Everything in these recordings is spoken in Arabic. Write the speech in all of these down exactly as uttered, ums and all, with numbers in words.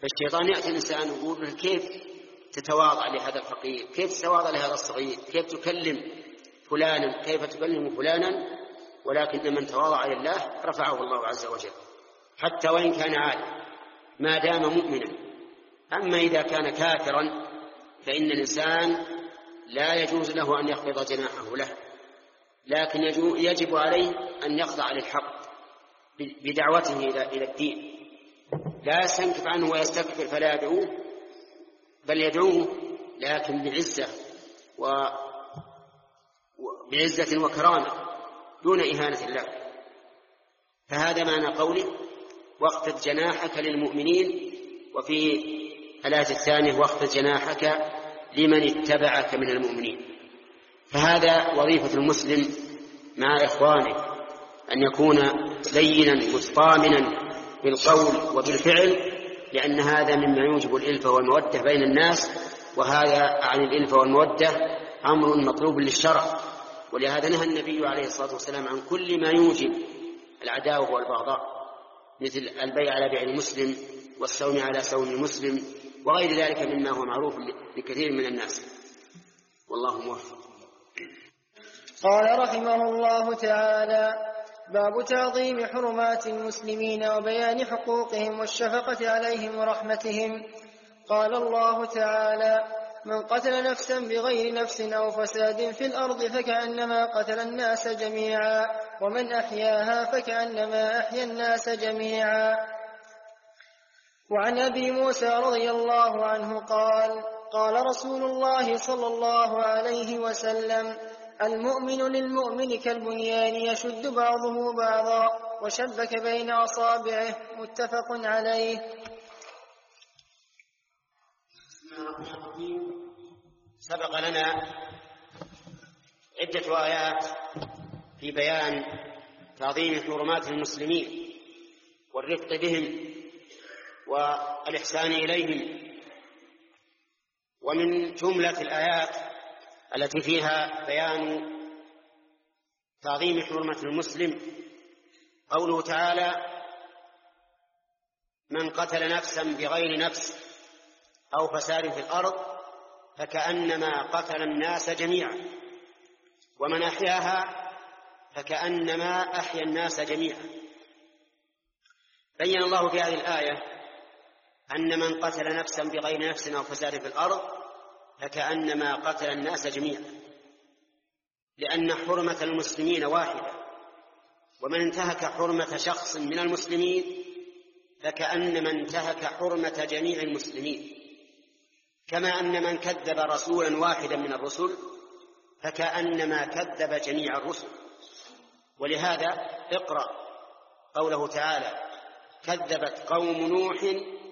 فالشيطان يأتي الإنسان ويقول كيف تتواضع لهذا الفقير، كيف تتواضع لهذا الصغير، كيف تكلم فلانا، كيف تكلم فلانا، ولكن من تواضع لله رفعه الله عز وجل حتى وإن كان عالم ما دام مؤمنا. أما إذا كان كافرا فإن الإنسان لا يجوز له أن يخفض جناحه له، لكن يجب عليه أن يخضع للحق بدعوته إلى الدين، لا يستنكف عنه ويستكبر فلا يدعوه، بل يدعوه لكن بعزة و... بعزة وكرامة دون إهانة الله. فهذا معنى قوله واخفض جناحك للمؤمنين، وفي الآية الثانية واخفض جناحك لمن اتبعك من المؤمنين. فهذا وظيفة المسلم مع إخوانه، أن يكون لينا متطامنا بالقول وبالفعل، لأن هذا مما يوجب الألفة والمودة بين الناس، وهذا عن الألفة والمودة أمر مطلوب للشرع. ولهذا نهى النبي عليه الصلاة والسلام عن كل ما يوجب العداوة والبغضاء، مثل البيع على بيع المسلم والصوم على صوم المسلم وغير ذلك مما هو معروف لكثير من الناس، والله موفق. قال رحمه الله تعالى: باب تعظيم حرمات المسلمين وبيان حقوقهم والشفقة عليهم ورحمتهم. قال الله تعالى: من قتل نفسا بغير نفس أو فساد في الأرض فكأنما قتل الناس جميعا، ومن أحياها فكأنما أحيا الناس جميعا. وعن أبي موسى رضي الله عنه قال: قال رسول الله صلى الله عليه وسلم: المؤمن للمؤمن كالبنيان يشد بعضه بعضا وشبك بين أصابعه. متفق عليه. سبق لنا عدة آيات في بيان تعظيم حرمات المسلمين والرفق بهم والإحسان إليهم، ومن جملة الآيات التي فيها بيان تعظيم حرمة المسلم قوله تعالى: من قتل نفسا بغير نفس أو فساد في الأرض فكأنما قتل الناس جميعا، ومن أحياها فكأنما أحيا الناس جميعا. بين الله في هذه الآية أن من قتل نفسا بغير نفس أو فساد في الأرض فكأنما قتل الناس جميعا، لأن حرمة المسلمين واحدة، ومن انتهك حرمة شخص من المسلمين فكأنما انتهك حرمة جميع المسلمين، كما أن من كذب رسولا واحدا من الرسل فكأنما كذب جميع الرسل. ولهذا اقرأ قوله تعالى: كذبت قوم نوح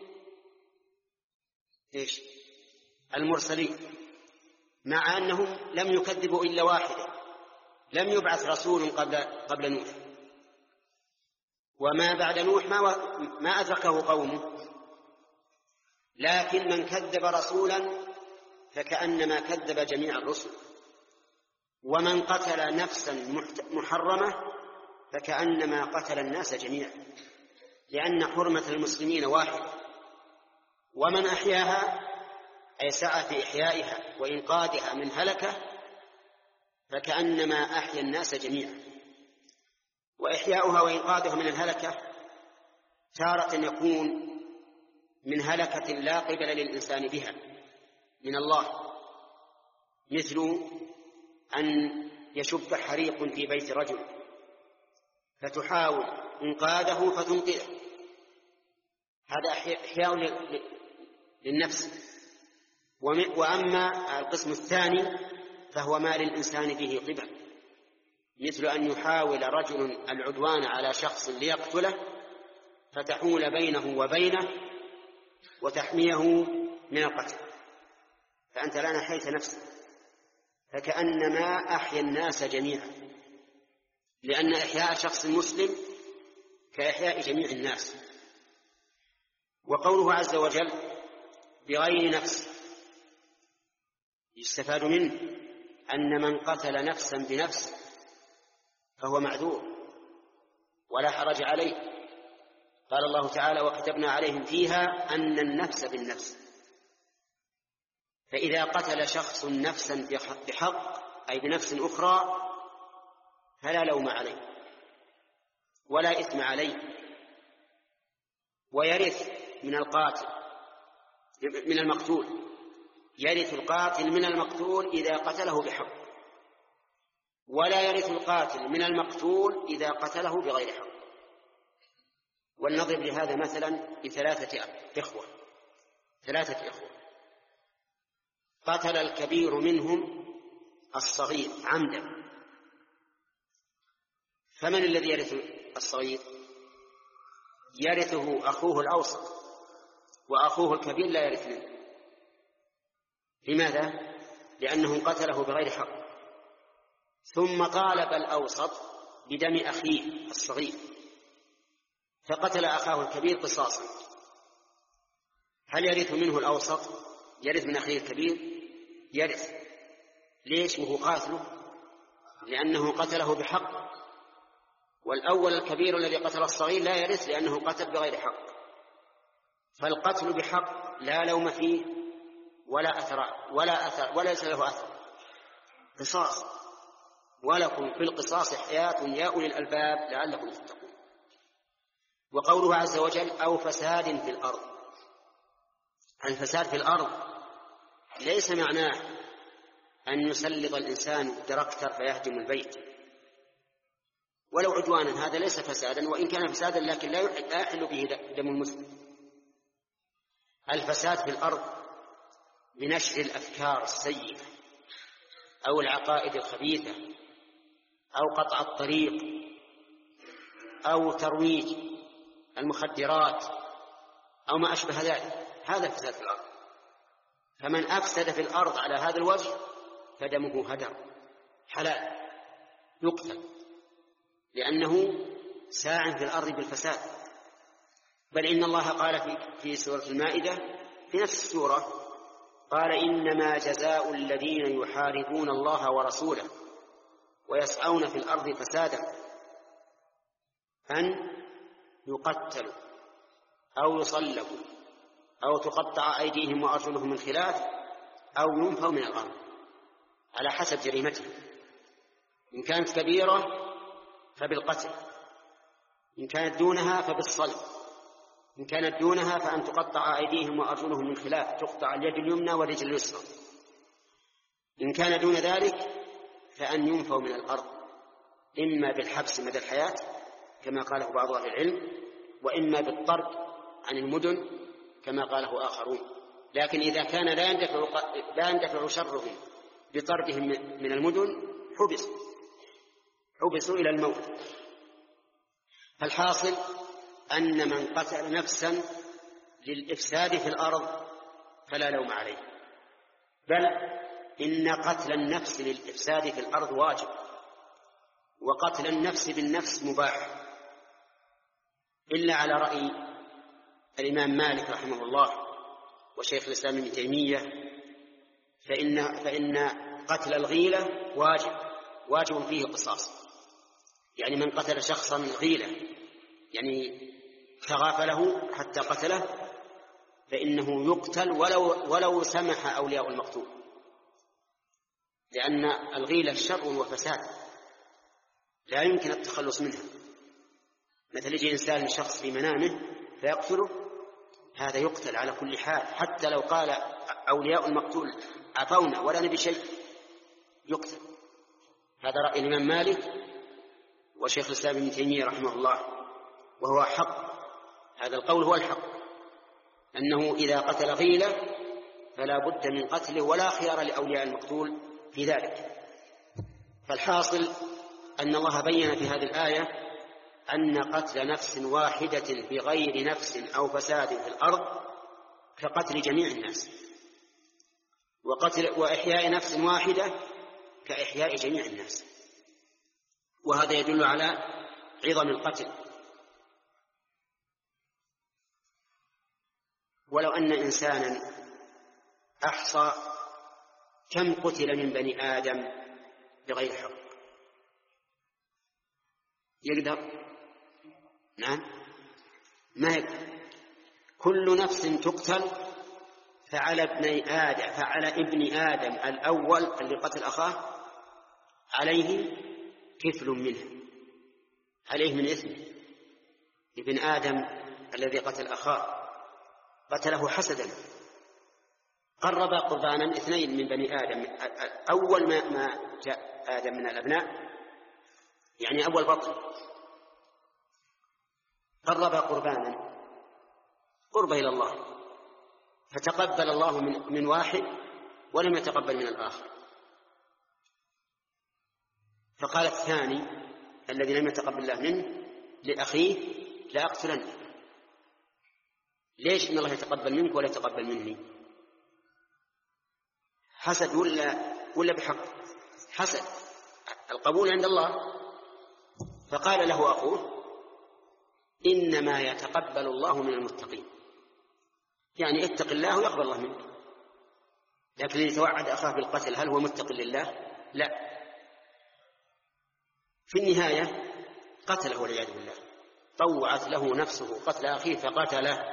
إيش؟ المرسلين، مع أنهم لم يكذبوا إلا واحدا، لم يبعث رسول قبل, قبل نوح، وما بعد نوح ما, ما أدركه قومه، لكن من كذب رسولا فكأنما كذب جميع الرسل. ومن قتل نفسا محرمة فكأنما قتل الناس جميعا، لأن حرمة المسلمين واحدة. ومن أحياها أي سعى في إحيائها وإنقاذها من هلكة فكأنما أحيا الناس جميعا. وإحياؤها وإنقاذها من الهلكة تارة يكون من هلكة لا قبل للإنسان بها من الله، مثل أن يشب حريق في بيت رجل فتحاول إنقاذه فتنقذه، هذا إحياء للنفس. وأما القسم الثاني فهو ما للإنسان به قبل، مثل أن يحاول رجل العدوان على شخص ليقتله فتحول بينه وبينه وتحميه من القتل، فأنت الآن أحييت نفسك، فكأنما أحيا الناس جميعا، لأن إحياء شخص مسلم كإحياء جميع الناس. وقوله عز وجل بغير نفس يستفاد منه أن من قتل نفسا بنفس فهو معذور ولا حرج عليه، قال الله تعالى: وكتبنا عليهم فيها أن النفس بالنفس. فإذا قتل شخص نفسا بحق أي بنفس أخرى فلا لوم عليه ولا إثم عليه، ويرث من القاتل من المقتول، يرث القاتل من المقتول إذا قتله بحق، ولا يرث القاتل من المقتول إذا قتله بغير حق. ولنضرب لهذا مثلا بثلاثة إخوة ثلاثة إخوة قتل الكبير منهم الصغير عمدا، فمن الذي يرث الصغير؟ يرثه أخوه الأوسط، وأخوه الكبير لا يرث منه. لماذا؟ لأنه قتله بغير حق. ثم طالب الأوسط بدم أخيه الصغير فقتل أخاه الكبير قصاصا، هل يرث منه الأوسط؟ يرث من أخيه الكبير؟ يرث. ليش؟ وهو قاتله؟ لأنه قتله بحق. والأول الكبير الذي قتل الصغير لا يرث لأنه قتل بغير حق. فالقتل بحق لا لوم فيه ولا أثر ولا أثر ولا ليس له أثر، قصاص. ولكم في القصاص حياة يا أولي الألباب لعلكم تتقون. وقوله عز وجل: أو فساد في الأرض. الفساد في الأرض ليس معناه أن يسلط الإنسان تراكتر فيهدم البيت ولو عدوانا، هذا ليس فسادا، وإن كان فسادا لكن لا يحل به دم المسلم. الفساد في الأرض بنشر الأفكار السيئة أو العقائد الخبيثة أو قطع الطريق أو ترويج المخدرات أو ما أشبه ذلك، هذا الفساد في الأرض. فمن أفسد في الأرض على هذا الوجه فدمه هدر حلال يقتل، لأنه ساع في الأرض بالفساد. بل إن الله قال في, في سورة المائدة في نفس السورة قال: إنما جزاء الذين يحاربون الله ورسوله ويسعون في الأرض فسادا أن يقتلوا أو يصلبوا أو تقطع أيديهم وأرجلهم من خلاف أو ينفوا من الأرض على حسب جريمتهم. إن كانت كبيرة فبالقتل، إن كانت دونها فبالصلب، إن كانت دونها فأن تقطع أيديهم وأرجلهم من خلاف، تقطع اليد اليمنى والرجل اليسرى. إن كان دون ذلك فأن ينفوا من الأرض، إما بالحبس مدى الحياة كما قاله بعض أهل العلم، وإما بالطرد عن المدن كما قاله آخرون. لكن إذا كان لا يندفع, لا يندفع شرهم بطردهم من المدن حبسوا حبسوا إلى الموت. فالحاصل أن من قتل نفسا للإفساد في الأرض فلا لوم عليه، بل إن قتل النفس للإفساد في الأرض واجب، وقتل النفس بالنفس مباح، إلا على رأي الإمام مالك رحمه الله وشيخ الإسلام ابن تيمية، فإن, فإن قتل الغيلة واجب واجب فيه قصاص. يعني من قتل شخصا غيلة يعني تغافله حتى قتله فإنه يقتل ولو, ولو سمح أولياء المقتول، لأن الغيلة شر وفساد لا يمكن التخلص منها. مثل يجي إنسان شخص في منامه فيقتله، هذا يقتل على كل حال، حتى لو قال أولياء المقتول عفونا ولا نبي شيء يقتل. هذا رأي الإمام مالك وشيخ الإسلام ابن تيمية رحمه الله، وهو حق. هذا القول هو الحق، أنه إذا قتل غيلة فلا بد من قتله ولا خيار لأولياء المقتول في ذلك. فالحاصل أن الله بين في هذه الآية أن قتل نفس واحدة بغير نفس أو فساد في الأرض كقتل جميع الناس، وقتل وإحياء نفس واحدة كإحياء جميع الناس. وهذا يدل على عظم القتل. ولو أن إنسانا أحصى كم قتل من بني آدم بغير حق يقدر؟ نعم ما هي كل نفس تقتل فعلى ابن آدم فعلى ابن آدم الأول اللي قتل أخاه عليه كفل منه، عليه من إثمه. ابن آدم الذي قتل أخاه قتله حسدا، قرب قربانا اثنين من بني آدم. أول ما, ما جاء آدم من الأبناء يعني أول بطن قرب قربانا قرب إلى الله، فتقبل الله من, من واحد ولم يتقبل من الآخر، فقال الثاني الذي لم يتقبل الله منه لأخيه لأقتلنك. ليش إن الله يتقبل منك ولا يتقبل مني؟ حسد ولا ولا بحق؟ حسد، القبول عند الله. فقال له أخوه إنما يتقبل الله من المتقين، يعني اتق الله ويقبل الله منك. لكن يتوعد أخاه بالقتل هل هو متق لله؟ لا. في النهاية قتله والعياذ بالله، طوعت له نفسه قتل أخيه فقتله،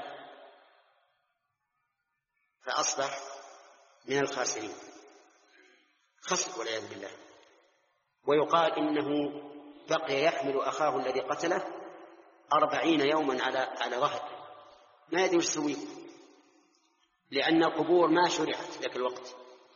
فأصبح من الخاسرين، خسر والعياذ بالله. ويقال إنه بقي يحمل أخاه الذي قتله أربعين يوما على على ظهره، ما يدري وش يسوي، لأن القبور ما شرعت ذاك الوقت.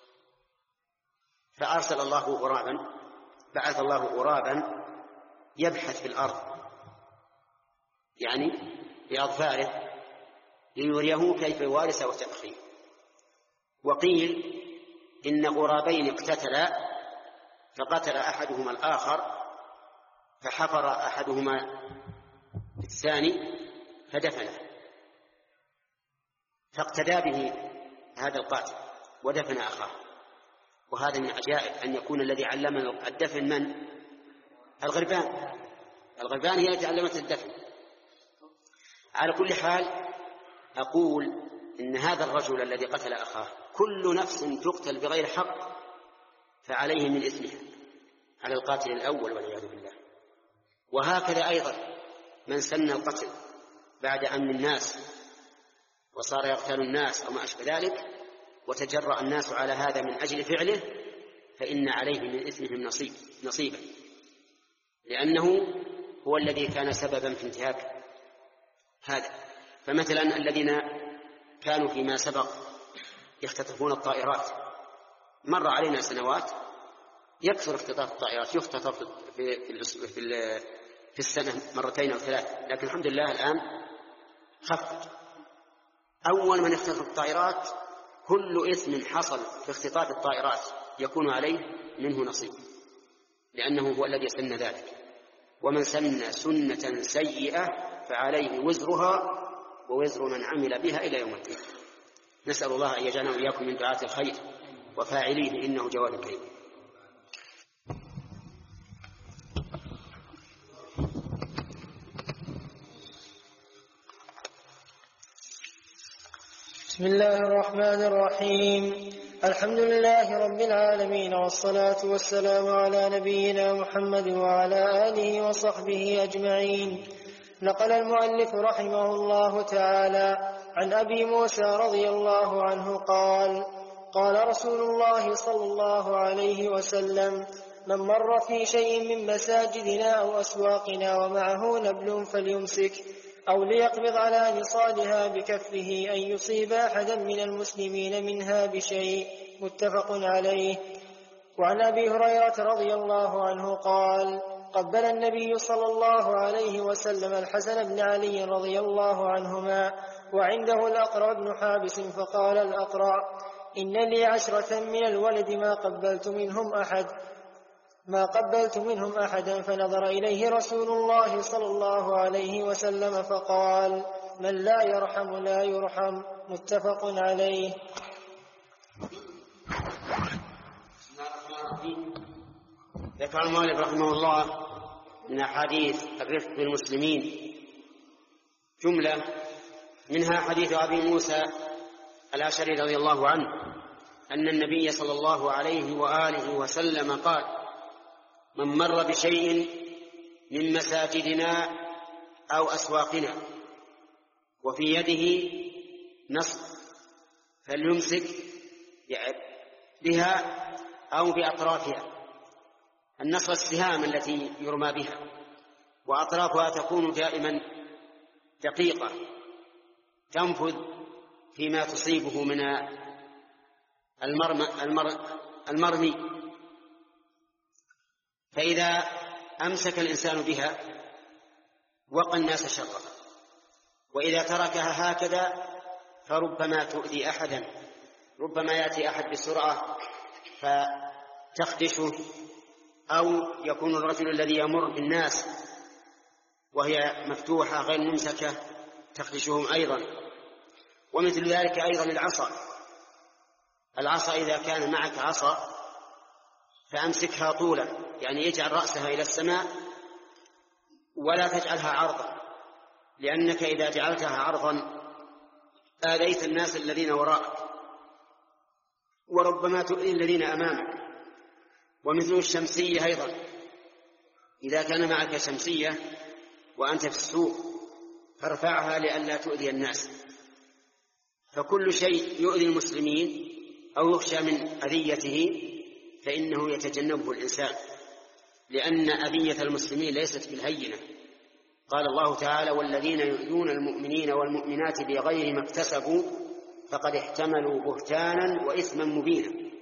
فأرسل الله غرابا، بعث الله غرابا يبحث في الأرض يعني بأظفاره ليريه كيف يوارث سوءة أخيه. وقيل إن غرابين اقتتلا فقتل أحدهما الآخر، فحفر أحدهما الثاني فدفنه، فاقتدى به هذا القاتل ودفن أخاه. وهذا من عجائب أن يكون الذي علم الدفن من؟ الغربان. الغربان هي التي علمت الدفن. على كل حال أقول إن هذا الرجل الذي قتل أخاه كل نفس تقتل بغير حق فعليه من إثمها على القاتل الأول والعياذ بالله. وهكذا أيضا من سن القتل بعد أمن الناس وصار يقتل الناس أو ما أشبه ذلك وتجرأ الناس على هذا من أجل فعله فإن عليه من إثمهم نصيب نصيبا، لأنه هو الذي كان سببا في انتهاك هذا. فمثلا الذين كانوا فيما سبق يختطفون الطائرات، مر علينا سنوات يكثر اختطاف الطائرات، يختطف في, في, في, في السنة مرتين أو ثلاث، لكن الحمد لله الآن خف. أول من يختطف الطائرات كل إثم حصل في اختطاف الطائرات يكون عليه منه نصيب، لأنه هو الذي سن ذلك. ومن سن سنة سيئة فعليه وزرها ووزر من عمل بها إلى يوم الدين. نسأل الله أن يجعلنا وإياكم من دعاة الخير وفاعليه إنه جواد كريم. بسم الله الرحمن الرحيم. الحمد لله رب العالمين، والصلاة والسلام على نبينا محمد وعلى آله وصحبه أجمعين. نقل المؤلف رحمه الله تعالى عن أبي موسى رضي الله عنه قال: قال رسول الله صلى الله عليه وسلم: من مر في شيء من مساجدنا أو أسواقنا ومعه نبل فليمسك أو ليقبض على نصالها بكفه أن يصيب أحدا من المسلمين منها بشيء. متفق عليه. وعن أبي هريرة رضي الله عنه قال: قبل النبي صلى الله عليه وسلم الحسن بن علي رضي الله عنهما وعنده الأقرع بن حابس، فقال الأقرع: إن لي عشرة من الولد ما قبلت منهم أحد ما قبلت منهم أحدا. فنظر إليه رسول الله صلى الله عليه وسلم فقال: من لا يرحم لا يرحم. متفق عليه. ذكر المؤلف رحمه الله من أحاديث الرفق بالمسلمين جملة منها حديث أبي موسى الأشعري رضي الله عنه أن النبي صلى الله عليه وآله وسلم قال: من مر بشيء من مساجدنا أو أسواقنا وفي يده نصب فليمسك بها أو بأطرافها. النصب السهام التي يرمى بها، وأطرافها تكون دائما دقيقة تنفذ فيما تصيبه من المرمي، فإذا أمسك الإنسان بها وقى الناس شرا، وإذا تركها هكذا فربما تؤذي أحدا، ربما يأتي أحد بسرعة فتخدشه، أو يكون الرجل الذي يمر بالناس وهي مفتوحة غير ممسكة تخدشهم أيضا. ومثل ذلك أيضا العصا، العصا إذا كان معك عصا فأمسكها طولا، يعني يجعل رأسها إلى السماء ولا تجعلها عرضا، لأنك إذا جعلتها عرضا آذيت الناس الذين وراءك وربما تؤذي الذين أمامك. ومثل الشمسية أيضا، إذا كان معك شمسية وأنت في السوق فارفعها لئلا تؤذي الناس. فكل شيء يؤذي المسلمين أو يخشى من أذيته فإنه يتجنبه الإنسان، لأن أذية المسلمين ليست بالهينة. قال الله تعالى: والذين يؤذون المؤمنين والمؤمنات بغير ما اكتسبوا فقد احتملوا بهتانا وإثما مبينا.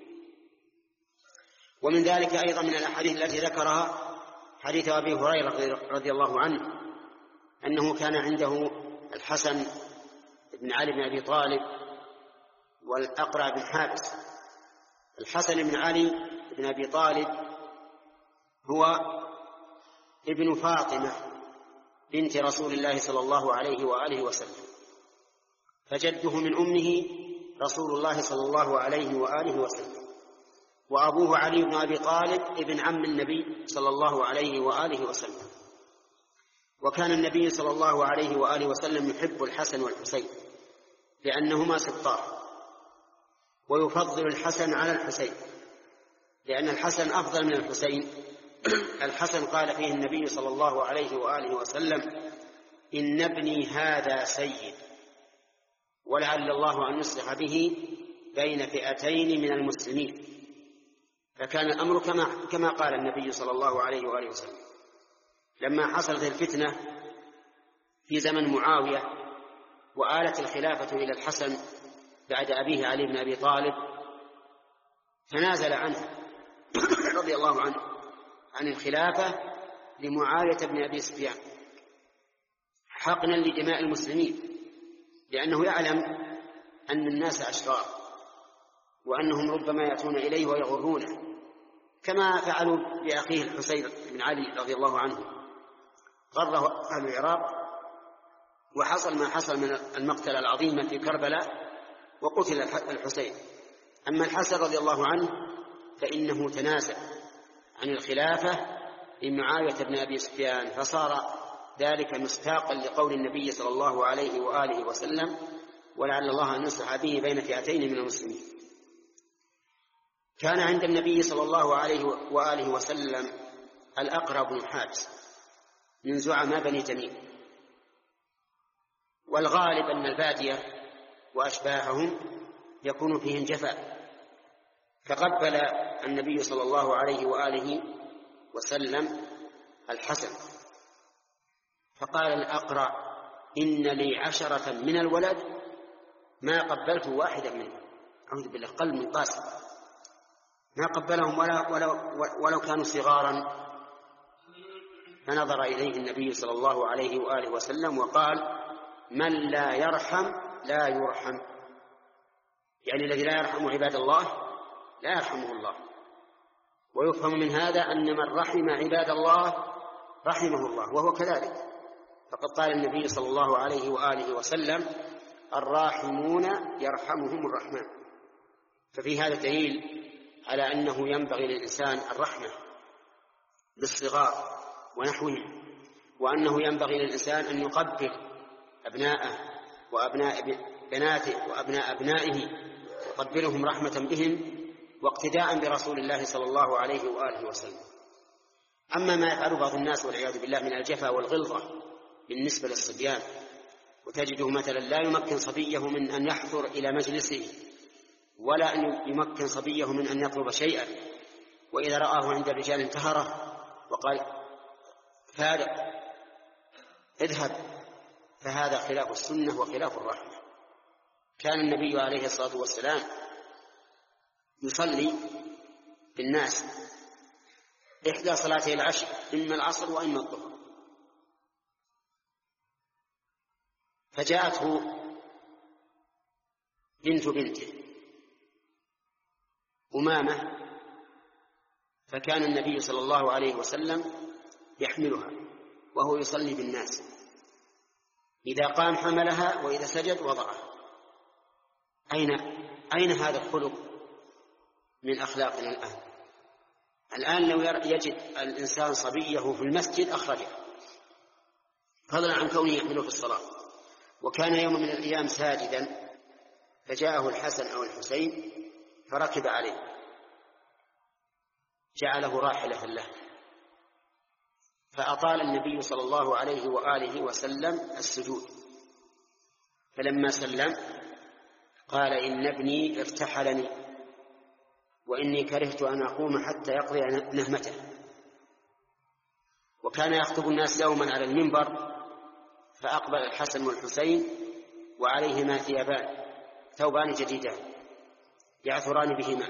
ومن ذلك أيضا من الأحاديث التي ذكرها حديث أبي هريرة رضي الله عنه أنه كان عنده الحسن بن علي بن أبي طالب والأقرع بن حابس. الحسن بن علي بن أبي طالب هو ابن فاطمة بنت رسول الله صلى الله عليه وآله وسلم، فجده من أمه رسول الله صلى الله عليه وآله وسلم، وأبوه علي بن أبي طالب ابن عم النبي صلى الله عليه وآله وسلم. وكان النبي صلى الله عليه وآله وسلم يحب الحسن والحسين لأنهما سبطاه، ويفضل الحسن على الحسين لأن الحسن أفضل من الحسين. الحسن قال فيه النبي صلى الله عليه وآله وسلم: إن ابني هذا سيد، ولعل الله أن يصلح به بين فئتين من المسلمين. فكان الأمر كما, كما قال النبي صلى الله عليه وآله وسلم. لما حصلت الفتنة في زمن معاوية وآلت الخلافة إلى الحسن بعد أبيه علي بن أبي طالب، تنازل عنه رضي الله عنه عن الخلافة لمعاوية بن أبي سفيان حقنا لدماء المسلمين، لأنه يعلم أن الناس أشرار وأنهم ربما يأتون إليه ويغرونه، كما فعلوا بأخيه الحسين بن علي رضي الله عنه، غره أهل العراق وحصل ما حصل من المقتل العظيم في كربلاء وقتل الحسين. أما الحسن رضي الله عنه فإنه تنازل عن الخلافة لمعاوية بن أبي سفيان، فصار ذلك مصداقا لقول النبي صلى الله عليه وآله وسلم: ولعل الله أن يصلح به بين فئتين من المسلمين. كان عند النبي صلى الله عليه وآله وسلم الأقرع بن حابس من زعماء بني تميم، والغالب أن البادية وأشباههم يكون فيهم جفاء، فقبل النبي صلى الله عليه وآله وسلم الحسن، فقال الأقرع: إن لي عشرة من الولد ما قبلت واحدا منهم. أعوذ بالله، قلب من قاسم، ما قبلهم ولا ولو, ولو كانوا صغارا. فنظر إليه النبي صلى الله عليه وآله وسلم وقال: من لا يرحم لا يرحم، يعني الذي لا يرحم عباد الله لا يرحمه الله. ويفهم من هذا أن من رحم عباد الله رحمه الله، وهو كذلك، فقد قال النبي صلى الله عليه وآله وسلم: الراحمون يرحمهم الرحمن. ففي هذا دليل على أنه ينبغي للإنسان الرحمة بالصغار ونحوهم، وأنه ينبغي للإنسان أن يقبل أبناءه وأبناء بناته وأبناء أبنائه، يقبلهم رحمة بهم واقتداء برسول الله صلى الله عليه وآله وسلم. أما ما يفعل بعض الناس والعياذ بالله من الجفا والغلظة بالنسبة للصبيان، وتجده مثلا لا يمكن صبيه من أن يحضر إلى مجلسه ولا أن يمكن صبيه من أن يطلب شيئا، وإذا رآه عند الرجال انتهره وقال فارق اذهب، فهذا خلاف السنة وخلاف الرحمة. كان النبي عليه الصلاة والسلام يصلي بالناس إحدى صلاتي العشر، إما العصر وإما الظهر، فجاءته بنت بنته أمامة، فكان النبي صلى الله عليه وسلم يحملها وهو يصلي بالناس، إذا قام حملها وإذا سجد وضعها. أين أين هذا الخلق من أخلاقنا الآن؟ الآن لو يجد الإنسان صبيه في المسجد أخرجه، فضلا عن كونه يحمله في الصلاة. وكان يوم من الأيام ساجدا فجاءه الحسن أو الحسين فركب عليه، جعله راحلة له، فأطال النبي صلى الله عليه وآله وسلم السجود، فلما سلم قال إن ابني ارتحلني وإني كرهت أن أقوم حتى يقضي نهمته. وكان يخطب الناس يوما على المنبر، فأقبل الحسن والحسين وعليهما ثيابان ثوبان جديدان يعثران بهما،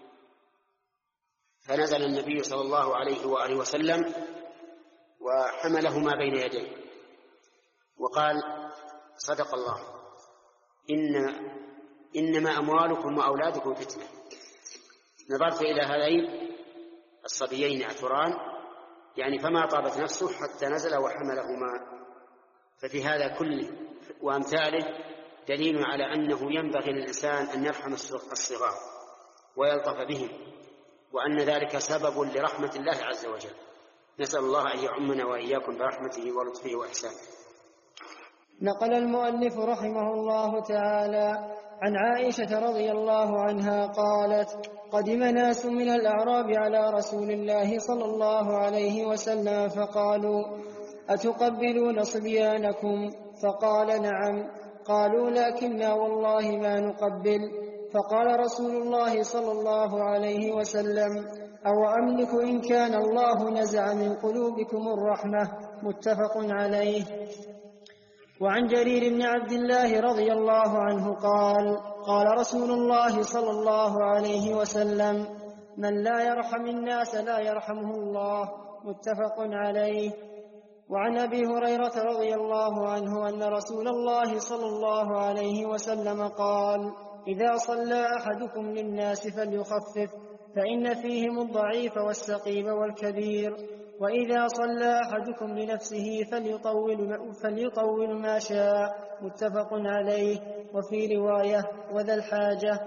فنزل النبي صلى الله عليه وآله وسلم وحملهما بين يديه وقال صدق الله، إن إنما أموالكم وأولادكم فتنة. نظرت إلى هذين الصبيين يعثران، يعني فما طابت نفسه حتى نزل وحملهما. ففي هذا كله وأمثاله دليل على أنه ينبغي للإنسان أن يرحم الصغار ويلطف بهم، وأن ذلك سبب لرحمة الله عز وجل. نسأل الله أن يعمنا وإياكم برحمته ولطفه وإحسانه. نقل المؤلف رحمه الله تعالى عن عائشة رضي الله عنها قالت: قدم ناس من الأعراب على رسول الله صلى الله عليه وسلم فقالوا: أتقبلون صبيانكم؟ فقال: نعم. قالوا: لكننا والله ما نقبل. فقال رسول الله صلى الله عليه وسلم: أو أملك إن كان الله نزع من قلوبكم الرحمة. متفق عليه. وعن جرير بن عبد الله رضي الله عنه قال: قال رسول الله صلى الله عليه وسلم: من لا يرحم الناس لا يرحمه الله. متفق عليه. وعن أبي هريرة رضي الله عنه أن رسول الله صلى الله عليه وسلم قال: إذا صلى أحدكم للناس فليخفف، فإن فيهم الضعيف والسقيم والكبير، وإذا صلى أحدكم لنفسه فليطول, فليطول ما شاء. متفق عليه. وفي رواية: وذا الحاجة.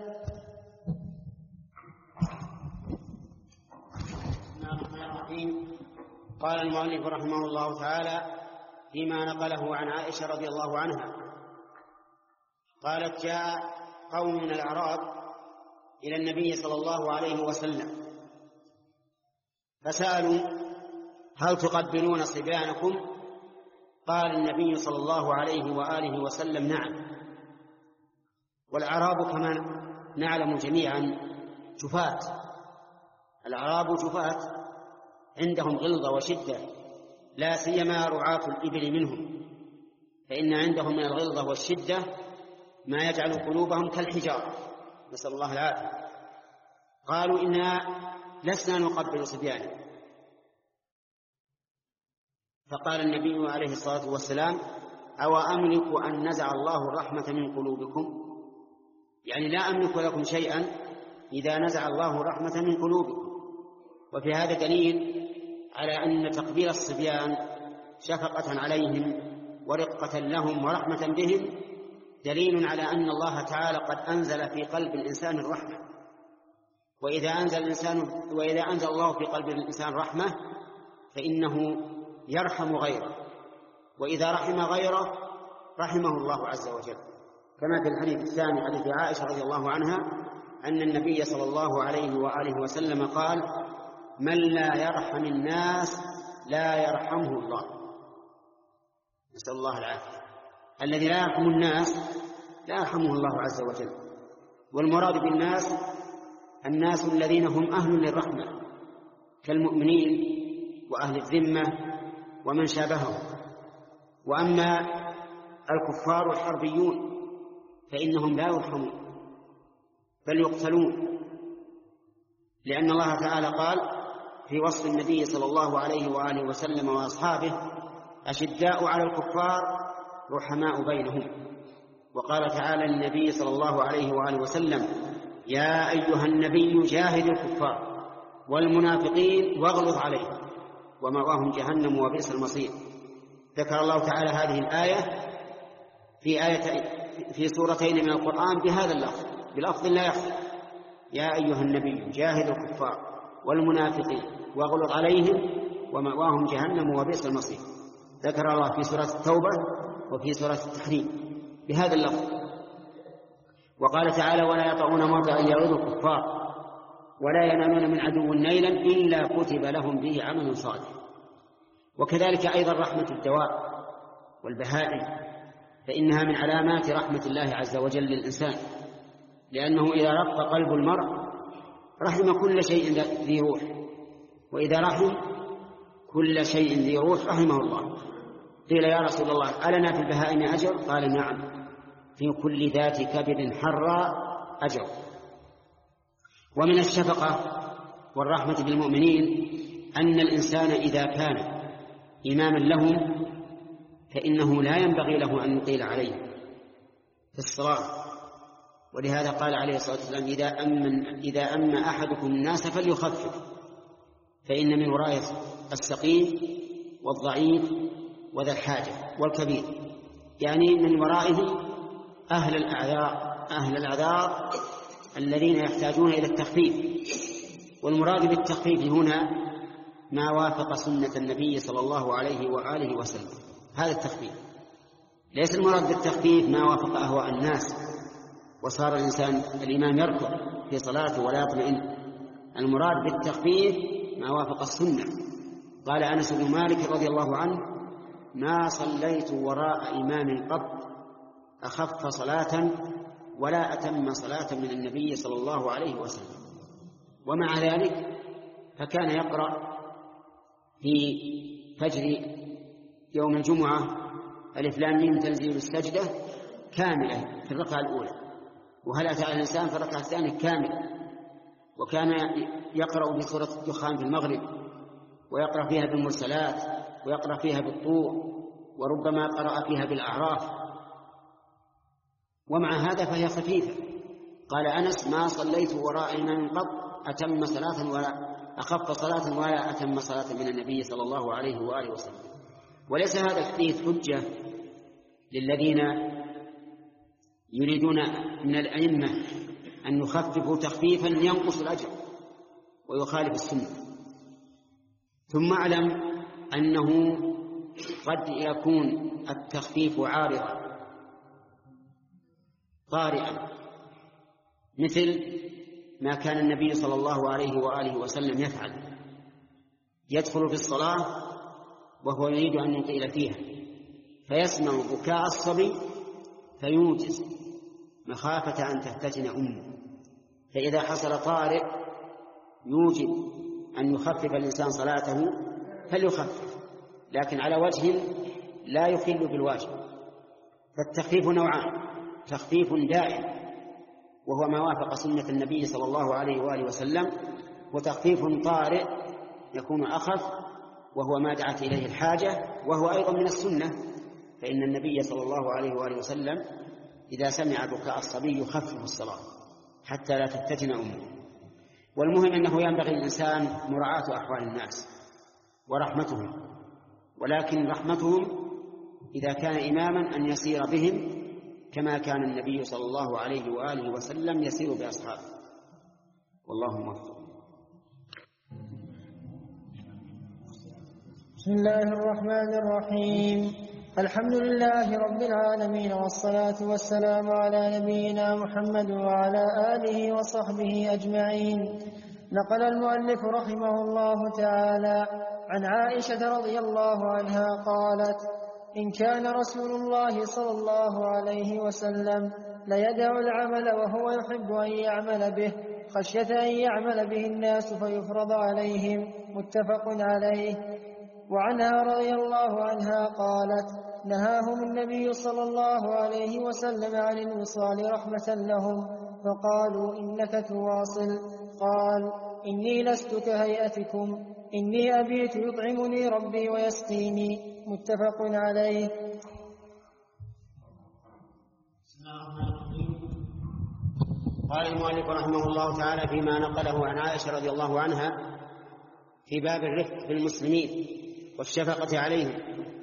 قال المؤلف رحمه الله تعالى فيما نقله عن عائشة رضي الله عنها قالت: جاء قوم من الأعراب إلى النبي صلى الله عليه وسلم فسألوا: هل تقبلون صبيانكم؟ قال النبي صلى الله عليه وآله وسلم: نعم. والأعراب كما نعلم جميعا جفاة، الأعراب جفاة عندهم غلظة وشدة، لا سيما رعاة الإبل منهم، فإن عندهم من الغلظة والشدة ما يجعل قلوبهم كالحجارة، نسأل الله العافية. قالوا: إنا لسنا نقبل صبيانا. فقال النبي عليه الصلاة والسلام: أو أملك أن نزع الله الرحمة من قلوبكم؟ يعني لا أملك لكم شيئا إذا نزع الله الرحمة من قلوبكم. وفي هذا دليل على أن تقبيل الصبيان شفقة عليهم ورقة لهم ورحمة بهم دليل على أن الله تعالى قد أنزل في قلب الإنسان الرحمة. وإذا أنزل الإنسان وإذا أنزل الله في قلب الإنسان رحمة فإنه يرحم غيره، وإذا رحم غيره رحمه الله عز وجل، كما في الحديث الثاني حديث عائشة رضي الله عنها أن النبي صلى الله عليه وآله وسلم قال: من لا يرحم الناس لا يرحمه الله. نسأل الله العافية. الذي لا يرحم الناس لا يرحمه الله عز وجل. والمراد بالناس الناس الذين هم أهل للرحمة كالمؤمنين وأهل الذمة ومن شابههم. وأما الكفار الحربيون فإنهم لا يرحمون بل يقتلون، لأن الله تعالى قال في وصف النبي صلى الله عليه وآله وسلم وأصحابه: أشداء على الكفار رحماء بينهم. وقال تعالى للنبي صلى الله عليه وآله وسلم: يا أيها النبي جاهد الكفار والمنافقين واغلظ عليهم ومأواهم جهنم وبئس المصير. ذكر الله تعالى هذه الآية في آية في سورتين من القرآن بهذا اللفظ بلفظ لا يخفى: يا أيها النبي جاهد الكفار والمنافقين واغلظ عليهم ومأواهم جهنم وبئس المصير. ذكر الله في سورة التوبة وفي سورة التحريم بهذا اللفظ. وقال تعالى: ولا يطعون موطئا يغيظ الكفار ولا ينالون من عدو نيلا إلا كتب لهم به عمل صالح. وكذلك أيضا رحمة الدواب والبهائم فإنها من علامات رحمة الله عز وجل للإنسان، لأنه إذا رق قلب المرء رحم كل شيء ذي روح، وإذا رحم كل شيء ذي روح رحمه الله. قيل: يا رسول الله ألنا في البهائم أجر؟ قال: نعم، في كل ذات كبد حرى أجر. ومن الشفقة والرحمة بالمؤمنين أن الإنسان إذا كان إماما لهم فإنه لا ينبغي له أن يطيل عليه في الصلاة. ولهذا قال عليه الصلاة والسلام: إذا أمن, إذا أمن أحدكم الناس فليخفف، فإن من ورائه السقيم والضعيف وذا الحاجة والكبير، يعني من ورائه أهل الأعذار أهل الأعذار الذين يحتاجون إلى التخفيف. والمراد بالتخفيف هنا ما وافق سنة النبي صلى الله عليه وآله وسلم، هذا التخفيف. ليس المراد بالتخفيف ما وافق أهواء الناس وصار الإنسان الإمام يركض في صلاته ولا يطمئن. المراد بالتخفيف ما وافق السنة. قال أنس بن مالك رضي الله عنه: ما صليت وراء إمام قط أخف صلاة ولا أتم صلاة من النبي صلى الله عليه وسلم. ومع ذلك فكان يقرأ في فجر يوم الجمعة ألف لام ميم تنزيل السجدة كاملة في الركعة الأولى، وهل أتى على الإنسان في الركعة الثانية كاملة. وكان يقرأ بسورة الدخان في المغرب، ويقرأ فيها بالمرسلات، ويقرأ فيها بالطور، وربما قرأ فيها بالأعراف. ومع هذا فهي خفيفة. قال أنس: ما صليت وراء إمام قط أتم صلاة ولا أخف صلاة ولا أتم صلاة من النبي صلى الله عليه وآله وسلم. وليس هذا الحديث حجة للذين يريدون من الأئمة أن يخففوا تخفيفا ينقص الأجر ويخالف السنة. ثم اعلم أنه قد يكون التخفيف عارضا طارئا، مثل ما كان النبي صلى الله عليه وآله وسلم يفعل: يدخل في الصلاة وهو يريد أن يطيل فيها فيسمع بكاء الصبي فيوجز مخافة أن تفتتن أمه، فإذا حصل طارئ يوجب أن يخفف الإنسان صلاته فليخفف، لكن على وجه لا يخل بالواجب. فالتخفيف نوعان: تخفيف دائم وهو ما وافق سنة النبي صلى الله عليه وآله وسلم، وتخفيف طارئ يكون أخف وهو ما دعت إليه الحاجة، وهو أيضا من السنة، فإن النبي صلى الله عليه وآله وسلم إذا سمع بكاء الصبي يخفف الصلاة حتى لا تفتتن أمه. والمهم أنه ينبغي الإنسان مراعاة أحوال الناس ورحمتهم، ولكن رحمتهم إذا كان إماما أن يسير بهم كما كان النبي صلى الله عليه وآله وسلم يسير بأصحابه. والله موفق. بسم الله الرحمن الرحيم. الحمد لله رب العالمين، والصلاة والسلام على نبينا محمد وعلى آله وصحبه أجمعين. نقل المؤلف رحمه الله تعالى عن عائشة رضي الله عنها قالت: إن كان رسول الله صلى الله عليه وسلم ليدع العمل وهو يحب أن يعمل به خشية أن يعمل به الناس فيفرض عليهم، متفق عليه. وعنها رضي الله عنها قالت: نهاهم النبي صلى الله عليه وسلم عن الوصال رحمة لهم، فقالوا: إنك تواصل. قال: إني لست كهيئتكم، إني أبيت يطعمني ربي ويسقيني، متفق عليه. قال المؤلف رحمه الله تعالى فيما نقله عن عائشة رضي الله عنها في باب الرفق بالمسلمين والشفقة عليهم.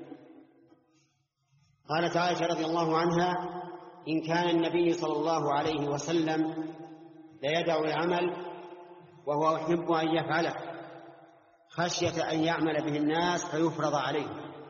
قالت عائشة رضي الله عنها: إن كان النبي صلى الله عليه وسلم ليدع العمل وهو يحب أن يفعله خشية أن يعمل به الناس فيفرض عليه.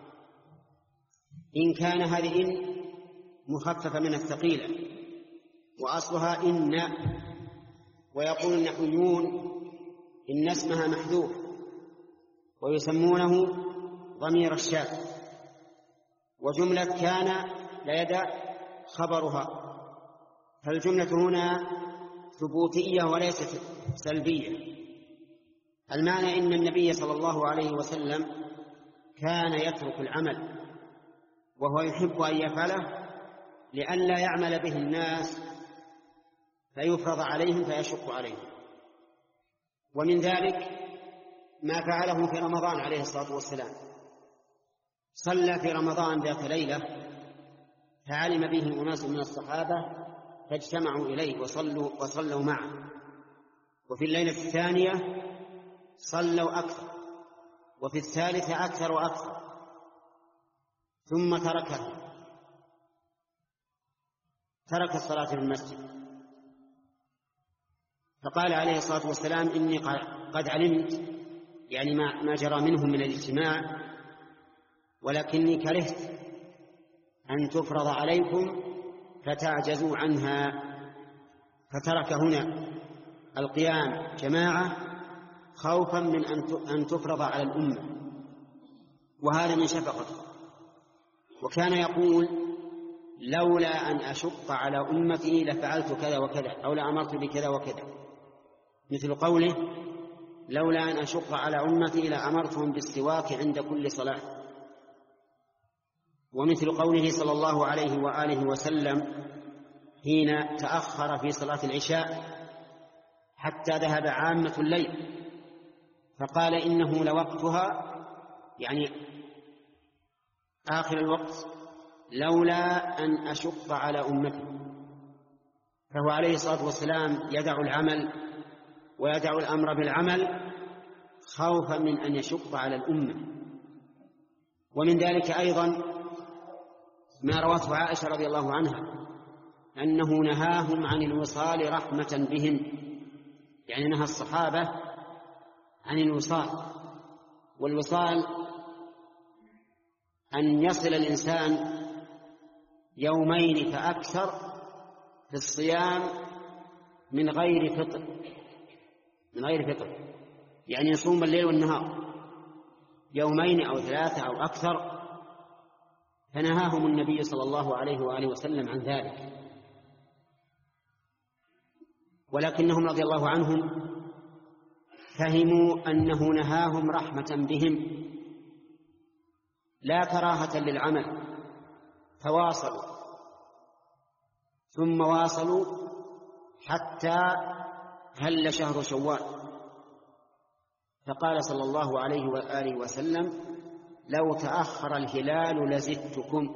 إن كان هذه إن مخففة من الثقيلة، وأصلها إن، ويقول النحويون إن اسمها محذوف ويسمونه ضمير الشاذ. وجملة كان ليدع خبرها، فالجملة هنا ثبوتية وليست سلبية. المعنى إن النبي صلى الله عليه وسلم كان يترك العمل وهو يحب أن يفعله لئلا يعمل به الناس فيفرض عليهم فيشق عليهم. ومن ذلك ما فعله في رمضان عليه الصلاة والسلام. صلى في رمضان ذات ليلة فعلم به أناس من الصحابة فاجتمعوا إليه وصلوا, وصلوا معه. وفي الليلة الثانية صلوا أكثر، وفي الثالثة أكثر وأكثر، ثم تركه ترك الصلاة في المسجد. فقال عليه الصلاة والسلام: إني قد علمت يعني ما جرى منهم من الاجتماع، ولكني كرهت أن تفرض عليكم فتعجزوا عنها. فترك هنا القيام جماعة خوفا من أن تفرض على الأمة، وهذا من شفقته. وكان يقول: لولا أن أشق على أمتي لفعلت كذا وكذا، أو لأمرت بكذا وكذا، مثل قوله: لولا أن أشق على أمتي لأمرتهم بالسواك عند كل صلاة. ومثل قوله صلى الله عليه وآله وسلم حين تأخر في صلاة العشاء حتى ذهب عامة الليل فقال: إنه لوقتها، يعني آخر الوقت، لولا أن أشق على أمتي. فهو عليه الصلاة والسلام يدع العمل ويدع الأمر بالعمل خوفا من أن يشق على الأمة. ومن ذلك أيضا ما روته عائشة رضي الله عنها أنه نهاهم عن الوصال رحمة بهم، يعني نهى الصحابة عن الوصال. والوصال أن يصل الإنسان يومين فأكثر في الصيام من غير فطر من غير فطر يعني يصوم الليل والنهار يومين أو ثلاثة أو أكثر. فنهاهم النبي صلى الله عليه وآله وسلم عن ذلك، ولكنهم رضي الله عنهم فهموا أنه نهاهم رحمة بهم لا كراهة للعمل، فواصلوا ثم واصلوا حتى هل شهر شوال، فقال صلى الله عليه وآله وسلم: لو تأخر الهلال لزدتكم،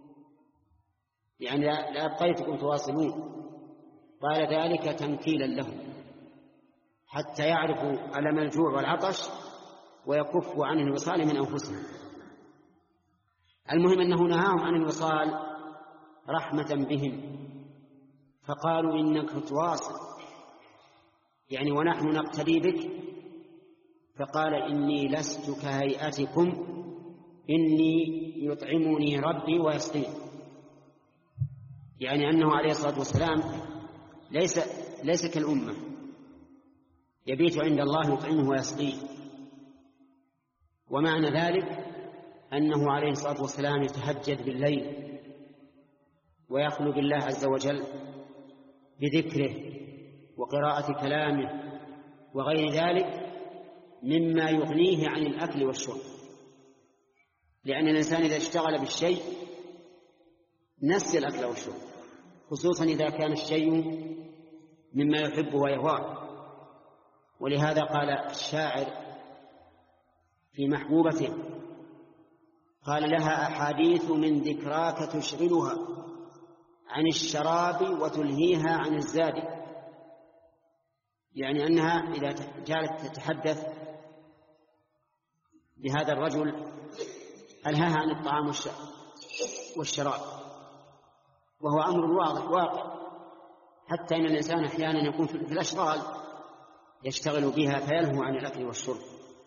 يعني لأبقيتكم تواصلون. قال ذلك تنكيلا لهم حتى يعرفوا ألم الجوع والعطش ويكفوا عن الوصال من أنفسهم. المهم أنه نهاهم عن الوصال رحمة بهم، فقالوا: إنك تواصل يعني ونحن نقتدي بك. فقال: إني لست كهيئتكم، إني يطعمني ربي ويسقين، يعني أنه عليه الصلاة والسلام ليس, ليس كالأمة يبيت عند الله يطعمه ويسقيه. ومعنى ذلك أنه عليه الصلاة والسلام يتهجد بالليل ويخلو بالله عز وجل بذكره وقراءة كلامه وغير ذلك مما يغنيه عن الأكل والشرب، لأن الإنسان إذا اشتغل بالشيء نسي الأكل والشرب، خصوصا إذا كان الشيء مما يحبه ويهواه. ولهذا قال الشاعر في محبوبته قال: لها أحاديث من ذكراك تشغلها عن الشراب وتلهيها عن الزاد، يعني أنها إذا جالت تتحدث بهذا الرجل ألهاها عن الطعام والشراب، وهو أمر واضح واقع، حتى أن الإنسان أحيانا يكون في الأشغال يشتغل بها فيلهو عن الأكل والشرب،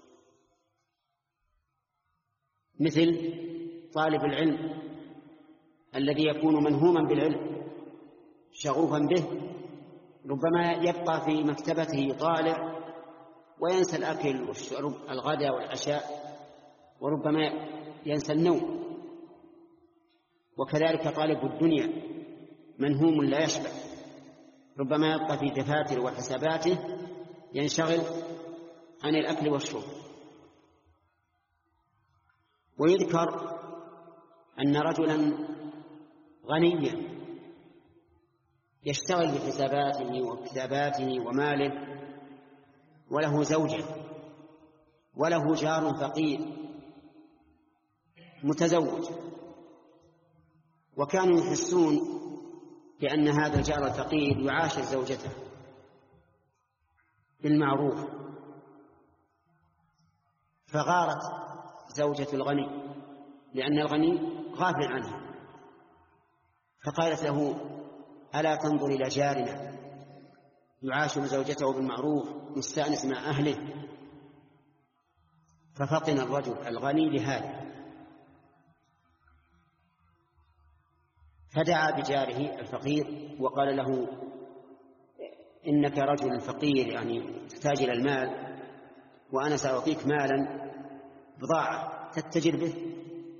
مثل طالب العلم الذي يكون منهوما بالعلم شغوفا به، ربما يبقى في مكتبته يطالع وينسى الأكل والشرب الغداء والعشاء، وربما ينسى النوم. وكذلك طالب الدنيا منهوم لا يشبع، ربما يبقى في دفاتر وحساباته ينشغل عن الأكل والشرب. ويذكر أن رجلا غنيا يشتغل بحساباته وكتاباته وماله، وله زوجة وله جار فقير متزوج، وكانوا يحسون بأن هذا الجار الفقير يعاشر زوجته بالمعروف، فغارت زوجة الغني لأن الغني غافل عنها، فقالت له: ألا تنظر إلى جارنا يعاشر زوجته بالمعروف مستأنس مع أهله؟ ففطن الرجل الغني لهذا، فدعا بجاره الفقير وقال له: إنك رجل فقير، يعني تحتاج إلى المال، وأنا سأعطيك مالا بضاعة تتجر به.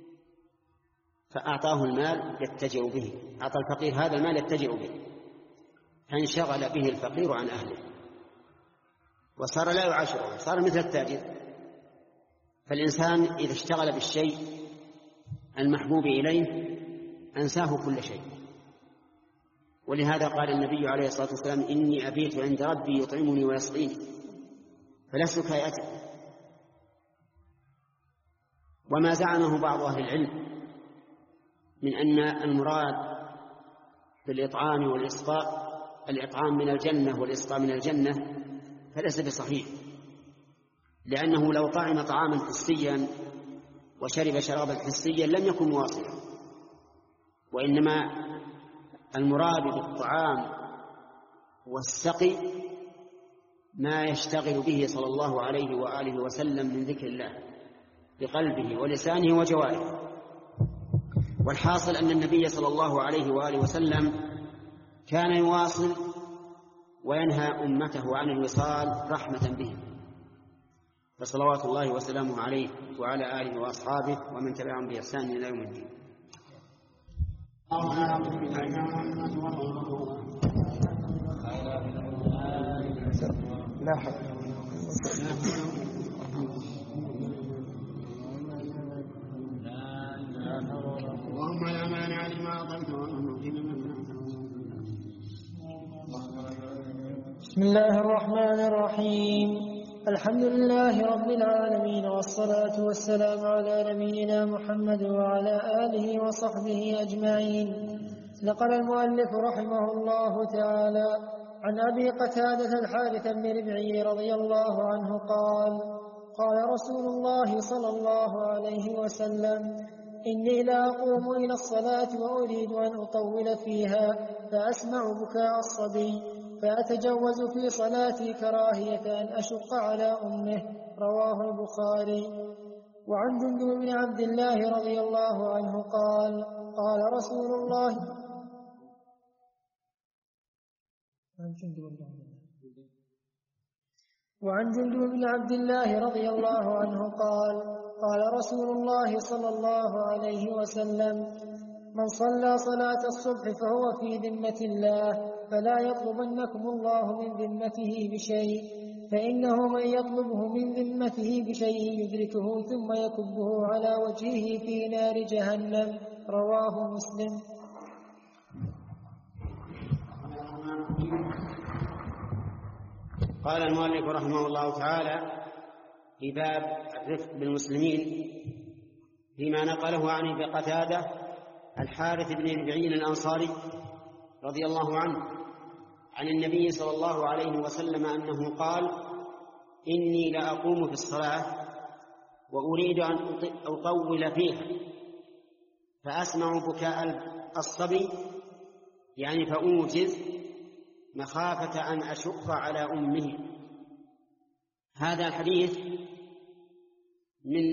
فأعطاه المال يتجر به، أعطى الفقير هذا المال يتجر به، فانشغل به الفقير عن أهله وصار لا يعاشره، صار مثل التاجر. فالإنسان إذا اشتغل بالشيء المحبوب إليه أنساه كل شيء. ولهذا قال النبي عليه الصلاة والسلام: إني أبيت عند ربي يطعمني ويسقيني، فلست كيأته. وما زعمه بعض أهل العلم من أن المراد بالإطعام والإسقاء الإطعام من الجنة والإسقاء من الجنة فليس بصحيح، لأنه لو طعم طعاما حسيا وشرب شرابا حسيا لم يكن واصلا، وإنما المراد بالطعام والسقي ما يشتغل به صلى الله عليه وآله وسلم من ذكر الله بقلبه ولسانه وجوارحه. والحاصل أن النبي صلى الله عليه وآله وسلم كان يواصل وينهى أمته عن الوصال رحمة به، فصلوات الله وسلامه عليه وعلى آله وأصحابه ومن تبعهم بإحسان إلى يوم الدين. لا حول. اللهم لا مانع لما أعطيت ولا معطي لما منعت. بسم الله الرحمن الرحيم. الحمد لله رب العالمين، والصلاة والسلام على نبينا محمد وعلى آله وصحبه أجمعين. نقل المؤلف رحمه الله تعالى عن أبي قتادة الحارث بن ربعي رضي الله عنه قال: قال رسول الله صلى الله عليه وسلم: إني لا أقوم إلى الصلاة وأريد أن أطول فيها فأسمع بكاء الصبي فأتجوز في صلاتي كراهية أن أشق على أمه. رواه البخاري. وعن جندب بن عبد الله رضي الله عنه قال: قال رسول الله وعن جندب بن عبد الله رضي الله عنه قال: قال رسول الله صلى الله عليه وسلم: من صلى صلاة الصبح فهو في ذمة الله، فلا يطلبنكم الله من ذمته بشيء، فإنه من يطلبه من ذمته بشيء يدركه ثم يكبه على وجهه في نار جهنم. رواه مسلم. قال المؤلف رحمه الله تعالى في باب الرفق بالمسلمين فيما نقله عن ابي قتادة الحارث بن ربعي الأنصاري رضي الله عنه عن النبي صلى الله عليه وسلم أنه قال: إني لأقوم في الصلاة وأريد أن أطول فيها فأسمع بكاء الصبي، يعني فأوجز مخافة أن أشق على أمه. هذا الحديث من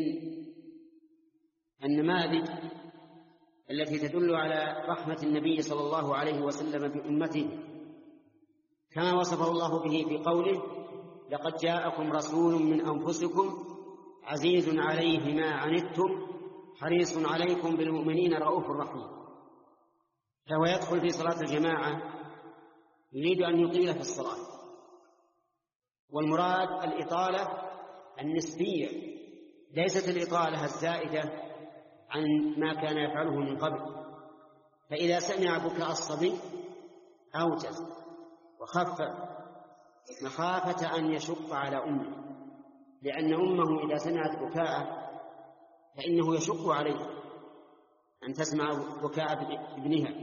النماذج التي تدل على رحمة النبي صلى الله عليه وسلم بأمته، كما وصفه الله به في قوله: لقد جاءكم رسول من أنفسكم عزيز عليه ما عنتم حريص عليكم بالمؤمنين رؤوف رحيم. فهو يدخل في صلاة الجماعة يريد أن يطيل في الصلاة، والمراد الإطالة النسبية، ليست الإطالة الزائدة عن ما كان يفعله من قبل. فإذا سمع بكاء الصبي أوجز وخف مخافة أن يشق على أمه، لأن أمه إذا سمعت بكاءه فإنه يشق عليه أن تسمع بكاء ابنها،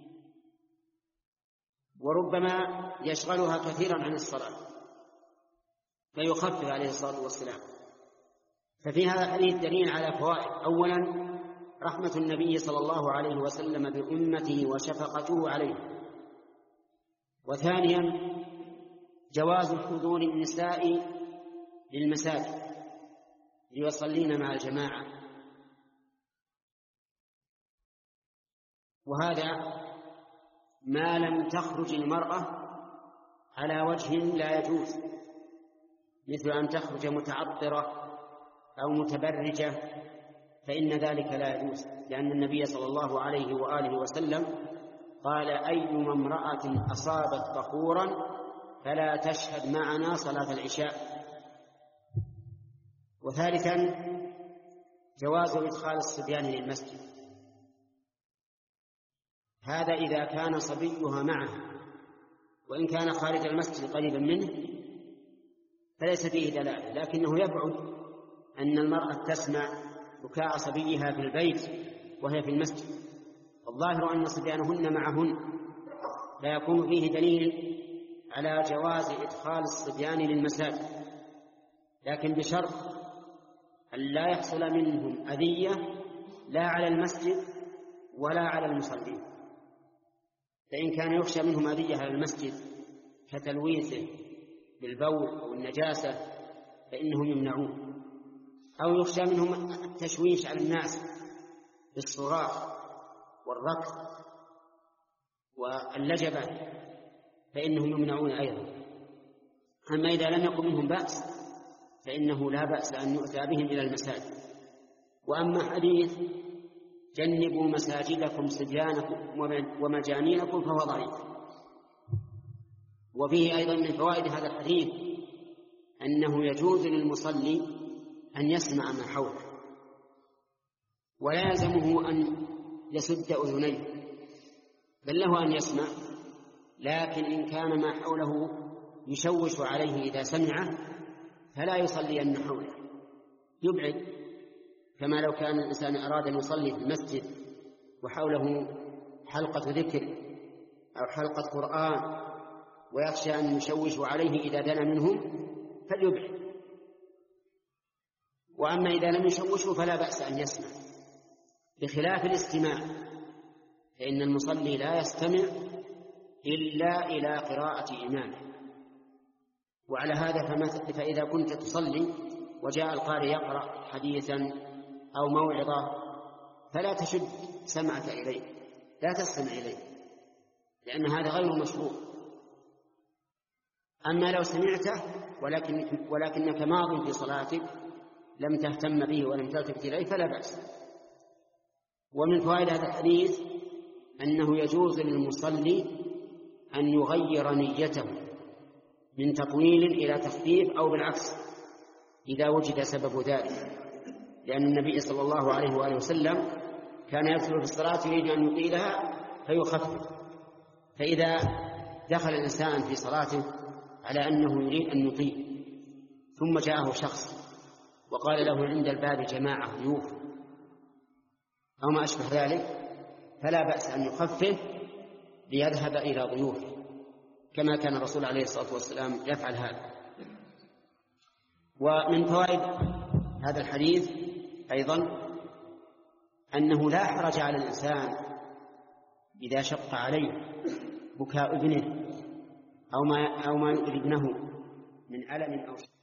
وربما يشغلها كثيرا عن الصلاة فيخفف عليه الصلاة والسلام. ففي هذا الحديث دليل على فوائد: أولا رحمة النبي صلى الله عليه وسلم بأمته وشفقته عليه، وثانيا جواز حضور النساء للمساجد ليصلين مع الجماعة، وهذا ما لم تخرج المرأة على وجه لا يجوز، مثل أن تخرج متعطرة أو متبرجة، فإن ذلك لا يجوز، لأن النبي صلى الله عليه وآله وسلم قال: أيما امرأة أصابت بخورا فلا تشهد معنا صلاة العشاء. وثالثا جواز إدخال الصبيان للمسجد، هذا إذا كان صبيها معه، وإن كان خارج المسجد قريبا منه فليس فيه دلالة، لكنه يبعد أن المرأة تسمع بكاء صبيها في البيت وهي في المسجد. الظاهر أن صبيانهن معهن، فيكون فيه دليل على جواز إدخال الصبيان للمساجد، لكن بشرط أن لا يحصل منهم أذية لا على المسجد ولا على المصلين. فإن كان يخشى منهم أذية على المسجد كتلويثه بالبول أو النجاسة فإنهم يمنعون، أو يخشى منهم التشويش على الناس بالصراخ والركض واللجبة فإنهم يمنعون أيضا. أما إذا لم يكن منهم بأس فإنه لا بأس أن يؤتى بهم إلى المساجد. وأما حديث جنبوا مساجدكم صبيانكم ومجانينكم فهو ضعيف. وفيه أيضا من فوائد هذا الحديث أنه يجوز للمصلي أن يسمع ما حوله، ولا يلزمه أن يسد أذنيه، بل له أن يسمع، لكن إن كان ما حوله يشوش عليه إذا سمعه فلا يصلي أن حوله، يبعد، كما لو كان الإنسان أراد أن يصلي في المسجد وحوله حلقة ذكر أو حلقة قرآن ويخشى أن يشوش عليه إذا دنا منهم فليبعد. وأما إذا لم يشوشه فلا بأس أن يسمع، بخلاف الاستماع، فإن المصلي لا يستمع إلا إلى قراءة إمامه. وعلى هذا فإذا كنت تصلي وجاء القارئ يقرأ حديثا أو موعظة فلا تشد سمعك إليه، لا تستمع إليه، لأن هذا غير مشروع. أما لو سمعته ولكن ولكنك ماض في صلاتك لم تهتم به ولم تلتفت إليه فلا بأس. ومن فوائد هذا الحديث أنه يجوز للمصلي أن يغير نيته من تطويل إلى تخفيف أو بالعكس إذا وجد سبب ذلك، لأن النبي صلى الله عليه وآله وسلم كان يدخل في الصلاة يريد أن يطيلها فيخفف، فإذا دخل الإنسان في صلاته على أنه يريد أن يطيل ثم جاءه شخص وقال له عند الباب جماعة ضيوف أو ما أشبه ذلك فلا بأس أن يخفف ليذهب إلى ضيوفه، كما كان الرسول عليه الصلاة والسلام يفعل هذا. ومن فوائد هذا الحديث أيضا أنه لا حرج على الإنسان إذا شق عليه بكاء ابنه أو ما, أو ما يؤذي ابنه من ألم أو شيء.